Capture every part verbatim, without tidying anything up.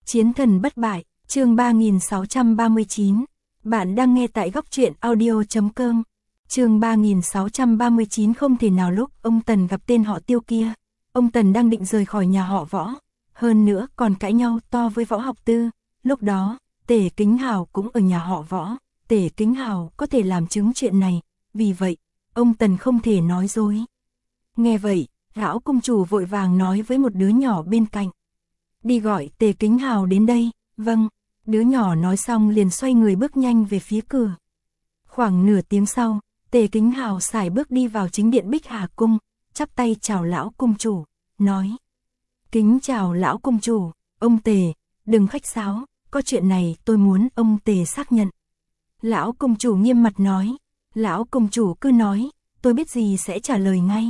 Chiến thần bất bại, chương ba nghìn sáu trăm ba mươi chín. Bạn đang nghe tại góc truyện audio chấm com. Chương ba nghìn sáu trăm ba mươi chín. Không thể nào lúc ông Tần gặp tên họ Tiêu kia, ông Tần đang định rời khỏi nhà họ Võ, hơn nữa còn cãi nhau to với Võ Học Tư. Lúc đó, Tề Kính Hào cũng ở nhà họ Võ, Tề Kính Hào có thể làm chứng chuyện này, vì vậy, ông Tần không thể nói dối. Nghe vậy, lão cung chủ vội vàng nói với một đứa nhỏ bên cạnh. Đi gọi Tề Kính Hào đến đây. Vâng, đứa nhỏ nói xong liền xoay người bước nhanh về phía cửa. Khoảng nửa tiếng sau, Tề Kính Hào sải bước đi vào chính điện Bích Hà Cung, chắp tay chào lão cung chủ, nói. Kính chào lão cung chủ, ông Tề, đừng khách sáo, có chuyện này tôi muốn ông Tề xác nhận. Lão cung chủ nghiêm mặt nói, lão cung chủ cứ nói, tôi biết gì sẽ trả lời ngay.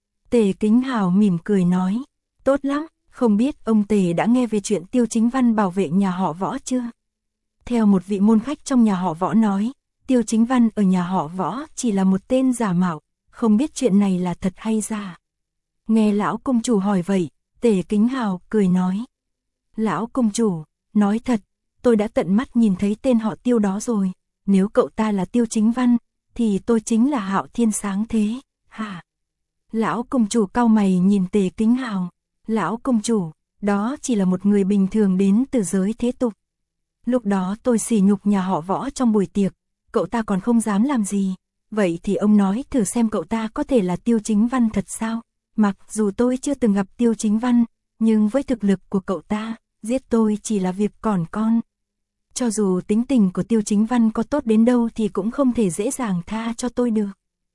Tề Kính Hào mỉm cười nói, tốt lắm. Không biết ông Tề đã nghe về chuyện Tiêu Chính Văn bảo vệ nhà họ Võ chưa? Theo một vị môn khách trong nhà họ Võ nói, Tiêu Chính Văn ở nhà họ Võ chỉ là một tên giả mạo, không biết chuyện này là thật hay giả. Nghe lão công chủ hỏi vậy, Tề Kính Hào cười nói. Lão công chủ, nói thật, tôi đã tận mắt nhìn thấy tên họ Tiêu đó rồi, nếu cậu ta là Tiêu Chính Văn, thì tôi chính là Hạo Thiên Sáng Thế, hả? Lão công chủ cau mày nhìn Tề Kính Hào. Lão công chủ, đó chỉ là một người bình thường đến từ giới thế tục. Lúc đó tôi sỉ nhục nhà họ Võ trong buổi tiệc, cậu ta còn không dám làm gì. Vậy thì ông nói thử xem cậu ta có thể là Tiêu Chính Văn thật sao? Mặc dù tôi chưa từng gặp Tiêu Chính Văn, nhưng với thực lực của cậu ta, giết tôi chỉ là việc còn con. Cho dù tính tình của Tiêu Chính Văn có tốt đến đâu thì cũng không thể dễ dàng tha cho tôi được.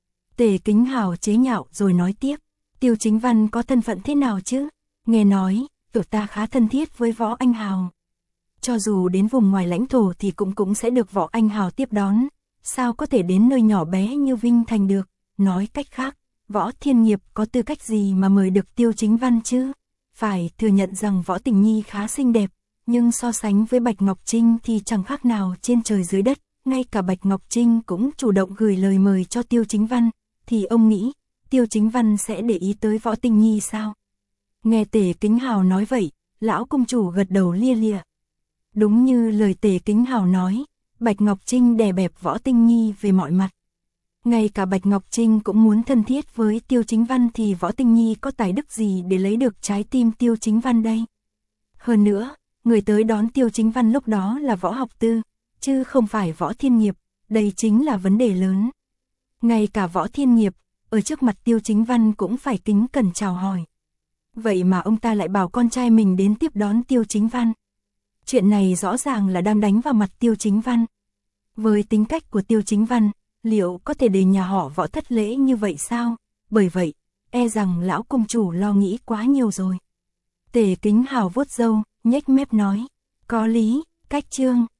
Tề Kính Hào chế nhạo rồi nói tiếp, Tiêu Chính Văn có thân phận thế nào chứ? Nghe nói, cậu ta khá thân thiết với Võ Anh Hào. Cho dù đến vùng ngoài lãnh thổ thì cũng cũng sẽ được Võ Anh Hào tiếp đón. Sao có thể đến nơi nhỏ bé như Vinh Thành được? Nói cách khác, Võ Thiên Nghiệp có tư cách gì mà mời được Tiêu Chính Văn chứ? Phải thừa nhận rằng Võ Tình Nhi khá xinh đẹp, nhưng so sánh với Bạch Ngọc Trinh thì chẳng khác nào trên trời dưới đất. Ngay cả Bạch Ngọc Trinh cũng chủ động gửi lời mời cho Tiêu Chính Văn. Thì ông nghĩ, Tiêu Chính Văn sẽ để ý tới Võ Tình Nhi sao? Nghe Tề Kính Hào nói vậy, lão công chủ gật đầu lia lịa. Đúng như lời Tề Kính Hào nói, Bạch Ngọc Trinh đè bẹp Võ Tinh Nhi về mọi mặt. Ngay cả Bạch Ngọc Trinh cũng muốn thân thiết với Tiêu Chính Văn thì Võ Tinh Nhi có tài đức gì để lấy được trái tim Tiêu Chính Văn đây? Hơn nữa, người tới đón Tiêu Chính Văn lúc đó là Võ Học Tư, chứ không phải Võ Thiên Nghiệp, đây chính là vấn đề lớn. Ngay cả Võ Thiên Nghiệp, ở trước mặt Tiêu Chính Văn cũng phải kính cẩn chào hỏi. Vậy mà ông ta lại bảo con trai mình đến tiếp đón Tiêu Chính Văn. Chuyện này rõ ràng là đang đánh vào mặt Tiêu Chính Văn. Với tính cách của Tiêu Chính Văn, liệu có thể để nhà họ Võ thất lễ như vậy sao? Bởi vậy, e rằng lão công chủ lo nghĩ quá nhiều rồi. Tề Kính Hào vuốt râu, nhếch mép nói, có lý, cách chương.